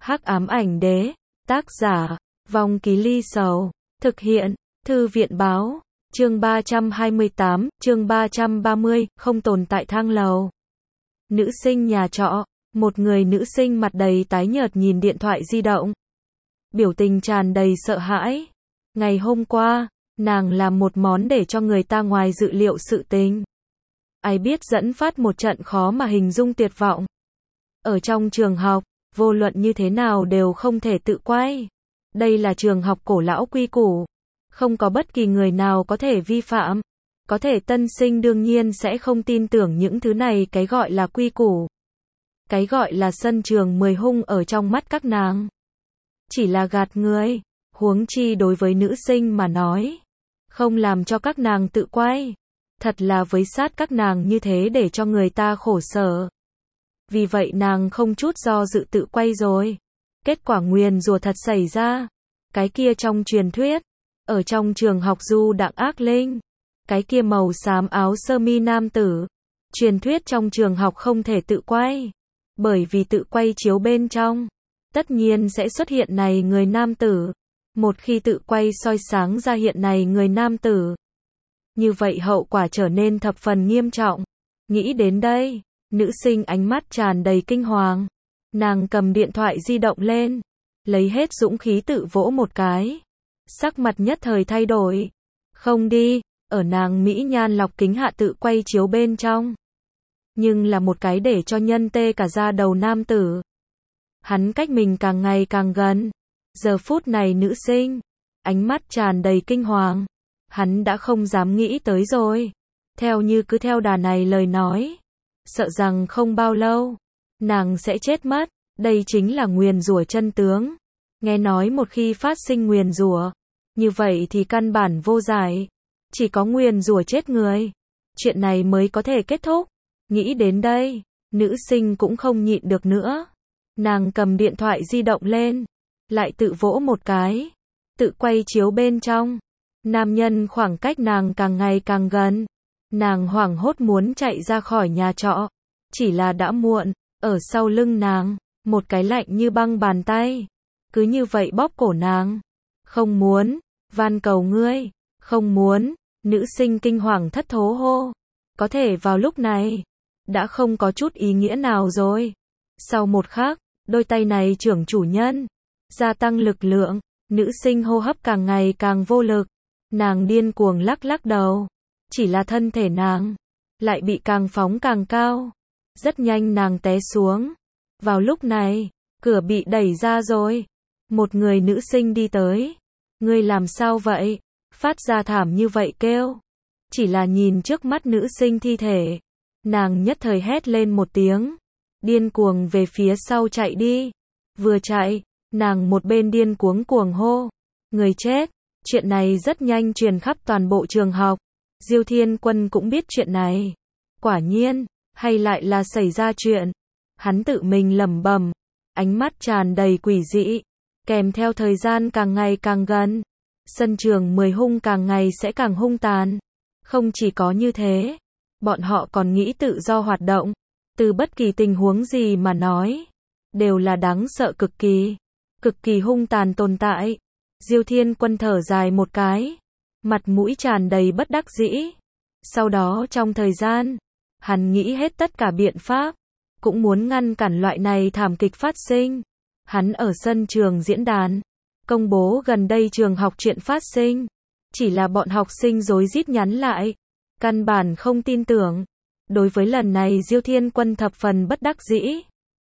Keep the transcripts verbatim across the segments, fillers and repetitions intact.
Hắc ám ảnh đế, tác giả, Vong Ký Ly Sầu, thực hiện, Thư viện báo, chương ba trăm hai mươi tám, chương ba trăm ba mươi, không tồn tại thang lầu. Nữ sinh nhà trọ, một người nữ sinh mặt đầy tái nhợt nhìn điện thoại di động. Biểu tình tràn đầy sợ hãi. Ngày hôm qua, nàng làm một món để cho người ta ngoài dự liệu sự tình. Ai biết dẫn phát một trận khó mà hình dung tuyệt vọng. Ở trong trường học, vô luận như thế nào đều không thể tự quay. Đây là trường học cổ lão quy củ. Không có bất kỳ người nào có thể vi phạm. Có thể tân sinh đương nhiên sẽ không tin tưởng những thứ này, cái gọi là quy củ. Cái gọi là sân trường mười hung ở trong mắt các nàng. Chỉ là gạt người, huống chi đối với nữ sinh mà nói. Không làm cho các nàng tự quay. Thật là với sát các nàng như thế để cho người ta khổ sở. Vì vậy nàng không chút do dự tự quay rồi. Kết quả nguyền rủa thật xảy ra. Cái kia trong truyền thuyết, ở trong trường học du đãng ác linh. Cái kia màu xám áo sơ mi nam tử. Truyền thuyết trong trường học không thể tự quay. Bởi vì tự quay chiếu bên trong, tất nhiên sẽ xuất hiện này người nam tử. Một khi tự quay soi sáng ra hiện này người nam tử, như vậy hậu quả trở nên thập phần nghiêm trọng. Nghĩ đến đây, nữ sinh ánh mắt tràn đầy kinh hoàng. Nàng cầm điện thoại di động lên, lấy hết dũng khí tự vỗ một cái. Sắc mặt nhất thời thay đổi. Không đi, ở nàng mỹ nhan lọc kính hạ tự quay chiếu bên trong. Nhưng là một cái để cho nhân tê cả da đầu nam tử. Hắn cách mình càng ngày càng gần. Giờ phút này nữ sinh, ánh mắt tràn đầy kinh hoàng. Hắn đã không dám nghĩ tới rồi. Theo như cứ theo đà này lời nói, sợ rằng không bao lâu, nàng sẽ chết mất. Đây chính là nguyền rủa chân tướng. Nghe nói một khi phát sinh nguyền rủa, như vậy thì căn bản vô giải. Chỉ có nguyền rủa chết người, chuyện này mới có thể kết thúc. Nghĩ đến đây, nữ sinh cũng không nhịn được nữa. Nàng cầm điện thoại di động lên, lại tự vỗ một cái, tự quay chiếu bên trong. Nam nhân khoảng cách nàng càng ngày càng gần. Nàng hoảng hốt muốn chạy ra khỏi nhà trọ. Chỉ là đã muộn, ở sau lưng nàng, một cái lạnh như băng bàn tay. Cứ như vậy bóp cổ nàng. Không muốn, van cầu ngươi, không muốn, nữ sinh kinh hoàng thất thố hô. Có thể vào lúc này, đã không có chút ý nghĩa nào rồi. Sau một khắc, đôi tay này trưởng chủ nhân, gia tăng lực lượng, nữ sinh hô hấp càng ngày càng vô lực. Nàng điên cuồng lắc lắc đầu. Chỉ là thân thể nàng, lại bị càng phóng càng cao. Rất nhanh nàng té xuống. Vào lúc này, cửa bị đẩy ra rồi. Một người nữ sinh đi tới. Ngươi làm sao vậy? Phát ra thảm như vậy kêu. Chỉ là nhìn trước mắt nữ sinh thi thể. Nàng nhất thời hét lên một tiếng. Điên cuồng về phía sau chạy đi. Vừa chạy, nàng một bên điên cuống cuồng hô. Người chết. Chuyện này rất nhanh truyền khắp toàn bộ trường học. Diêu Thiên Quân cũng biết chuyện này. Quả nhiên, hay lại là xảy ra chuyện. Hắn tự mình lẩm bẩm, ánh mắt tràn đầy quỷ dị, kèm theo thời gian càng ngày càng gần. Sân trường mười hung càng ngày sẽ càng hung tàn. Không chỉ có như thế, bọn họ còn nghĩ tự do hoạt động. Từ bất kỳ tình huống gì mà nói, đều là đáng sợ cực kỳ. Cực kỳ hung tàn tồn tại. Diêu Thiên Quân thở dài một cái, mặt mũi tràn đầy bất đắc dĩ. Sau đó trong thời gian, hắn nghĩ hết tất cả biện pháp, cũng muốn ngăn cản loại này thảm kịch phát sinh. Hắn ở sân trường diễn đàn, công bố gần đây trường học chuyện phát sinh. Chỉ là bọn học sinh rối rít nhắn lại, căn bản không tin tưởng. Đối với lần này Diêu Thiên Quân thập phần bất đắc dĩ.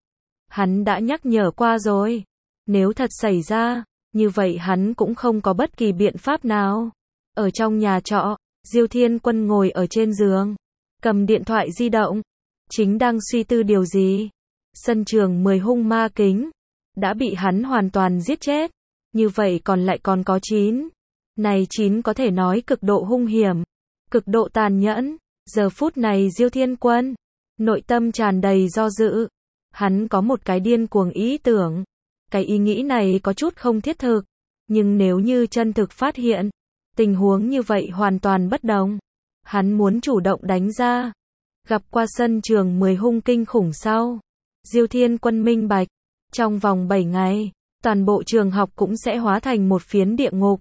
Hắn đã nhắc nhở qua rồi, nếu thật xảy ra, như vậy hắn cũng không có bất kỳ biện pháp nào. Ở trong nhà trọ, Diêu Thiên Quân ngồi ở trên giường, cầm điện thoại di động, chính đang suy tư điều gì. Sân trường mười hung ma kính, đã bị hắn hoàn toàn giết chết. Như vậy còn lại còn có chín. Này chín có thể nói cực độ hung hiểm, cực độ tàn nhẫn. Giờ phút này Diêu Thiên Quân, nội tâm tràn đầy do dự. Hắn có một cái điên cuồng ý tưởng. Cái ý nghĩ này có chút không thiết thực, nhưng nếu như chân thực phát hiện, tình huống như vậy hoàn toàn bất đồng. Hắn muốn chủ động đánh ra. Gặp qua sân trường mười hung kinh khủng sau, Diêu Thiên Quân minh bạch, Trong vòng bảy ngày, toàn bộ trường học cũng sẽ hóa thành một phiến địa ngục.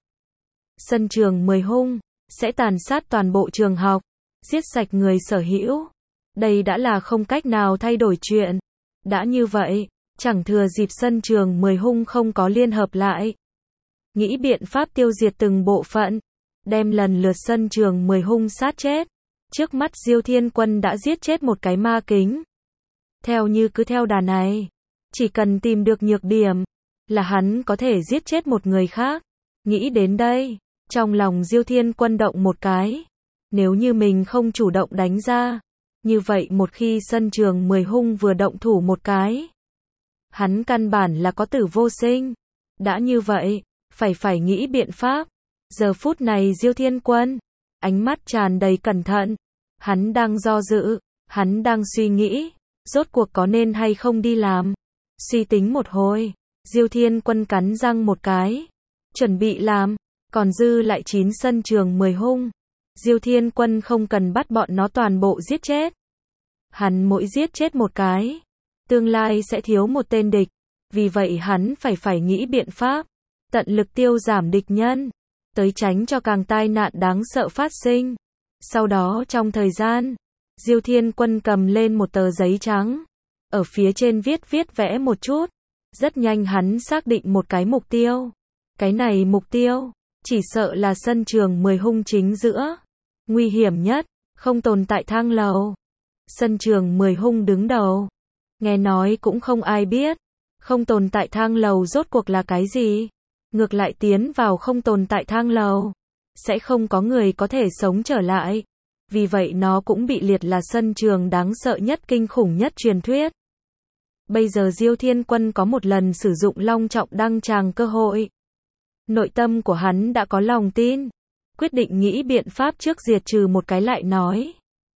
Sân trường mười hung, sẽ tàn sát toàn bộ trường học, giết sạch người sở hữu. Đây đã là không cách nào thay đổi chuyện. Đã như vậy, chẳng thừa dịp sân trường mười hung không có liên hợp lại. Nghĩ biện pháp tiêu diệt từng bộ phận, đem lần lượt sân trường mười hung sát chết. Trước mắt Diêu Thiên Quân đã giết chết một cái ma kính. Theo như cứ theo đà này, chỉ cần tìm được nhược điểm, là hắn có thể giết chết một người khác. Nghĩ đến đây, trong lòng Diêu Thiên Quân động một cái. Nếu như mình không chủ động đánh ra, như vậy một khi sân trường mười hung vừa động thủ một cái, hắn căn bản là có tử vô sinh. Đã như vậy, phải phải nghĩ biện pháp. Giờ phút này Diêu Thiên Quân, ánh mắt tràn đầy cẩn thận. Hắn đang do dự, hắn đang suy nghĩ, rốt cuộc có nên hay không đi làm. Suy tính một hồi, Diêu Thiên Quân cắn răng một cái, chuẩn bị làm, còn dư lại chín sân trường mười hung. Diêu Thiên Quân không cần bắt bọn nó toàn bộ giết chết. Hắn mỗi giết chết một cái, tương lai sẽ thiếu một tên địch. Vì vậy hắn phải phải nghĩ biện pháp, tận lực tiêu giảm địch nhân, tới tránh cho càng tai nạn đáng sợ phát sinh. Sau đó trong thời gian, Diêu Thiên Quân cầm lên một tờ giấy trắng, ở phía trên viết viết vẽ một chút. Rất nhanh hắn xác định một cái mục tiêu. Cái này mục tiêu, chỉ sợ là sân trường mười hung chính giữa. Nguy hiểm nhất, không tồn tại thang lầu. Sân trường mười hung đứng đầu. Nghe nói cũng không ai biết, không tồn tại thang lầu rốt cuộc là cái gì. Ngược lại tiến vào không tồn tại thang lầu, sẽ không có người có thể sống trở lại. Vì vậy nó cũng bị liệt là sân trường đáng sợ nhất, kinh khủng nhất truyền thuyết. Bây giờ Diêu Thiên Quân có một lần sử dụng long trọng đăng tràng cơ hội. Nội tâm của hắn đã có lòng tin, quyết định nghĩ biện pháp trước diệt trừ một cái lại nói.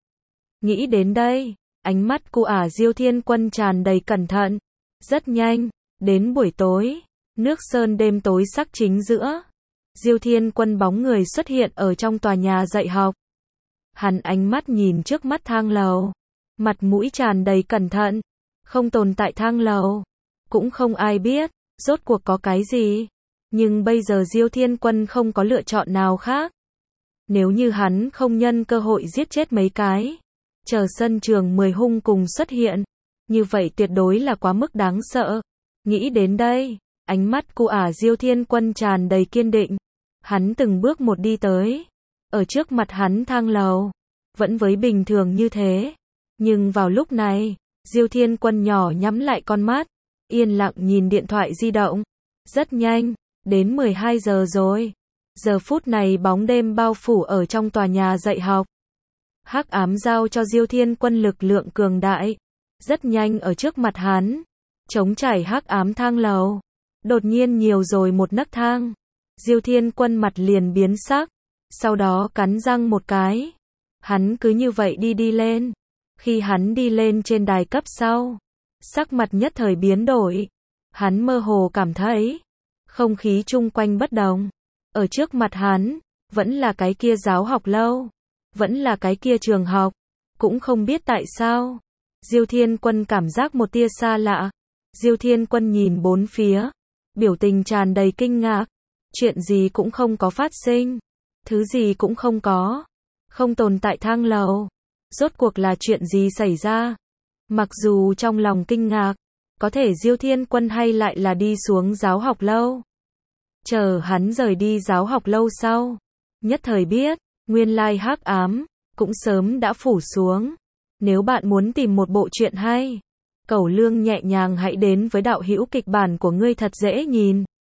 Nghĩ đến đây, ánh mắt của ả Diêu Thiên Quân tràn đầy cẩn thận. Rất nhanh, đến buổi tối, nước sơn đêm tối sắc chính giữa. Diêu Thiên Quân bóng người xuất hiện ở trong tòa nhà dạy học. Hắn ánh mắt nhìn trước mắt thang lầu, mặt mũi tràn đầy cẩn thận. Không tồn tại thang lầu, cũng không ai biết, rốt cuộc có cái gì. Nhưng bây giờ Diêu Thiên Quân không có lựa chọn nào khác. Nếu như hắn không nhân cơ hội giết chết mấy cái, chờ sân trường mười hung cùng xuất hiện, như vậy tuyệt đối là quá mức đáng sợ. Nghĩ đến đây, ánh mắt của ả Diêu Thiên Quân tràn đầy kiên định. Hắn từng bước một đi tới. Ở trước mặt hắn thang lầu, vẫn với bình thường như thế. Nhưng vào lúc này, Diêu Thiên Quân nhỏ nhắm lại con mắt, yên lặng nhìn điện thoại di động. Rất nhanh, đến mười hai giờ rồi. Giờ phút này bóng đêm bao phủ ở trong tòa nhà dạy học. Hắc ám giao cho Diêu Thiên Quân lực lượng cường đại. Rất nhanh ở trước mặt hắn, trống trải hắc ám thang lầu, đột nhiên nhiều rồi một nấc thang. Diêu Thiên Quân mặt liền biến sắc, sau đó cắn răng một cái. Hắn cứ như vậy đi đi lên. Khi hắn đi lên trên đài cấp sau, sắc mặt nhất thời biến đổi. Hắn mơ hồ cảm thấy, không khí chung quanh bất đồng. Ở trước mặt hắn, vẫn là cái kia giáo học lâu, vẫn là cái kia trường học. Cũng không biết tại sao, Diêu Thiên Quân cảm giác một tia xa lạ. Diêu Thiên Quân nhìn bốn phía, biểu tình tràn đầy kinh ngạc. Chuyện gì cũng không có phát sinh, thứ gì cũng không có, không tồn tại thang lầu. Rốt cuộc là chuyện gì xảy ra? Mặc dù trong lòng kinh ngạc, có thể Diêu Thiên Quân hay lại là đi xuống giáo học lâu. Chờ hắn rời đi giáo học lâu sau, nhất thời biết, nguyên lai hắc ám cũng sớm đã phủ xuống. Nếu bạn muốn tìm một bộ truyện hay, cẩu lương nhẹ nhàng hãy đến với đạo hữu kịch bản của ngươi thật dễ nhìn.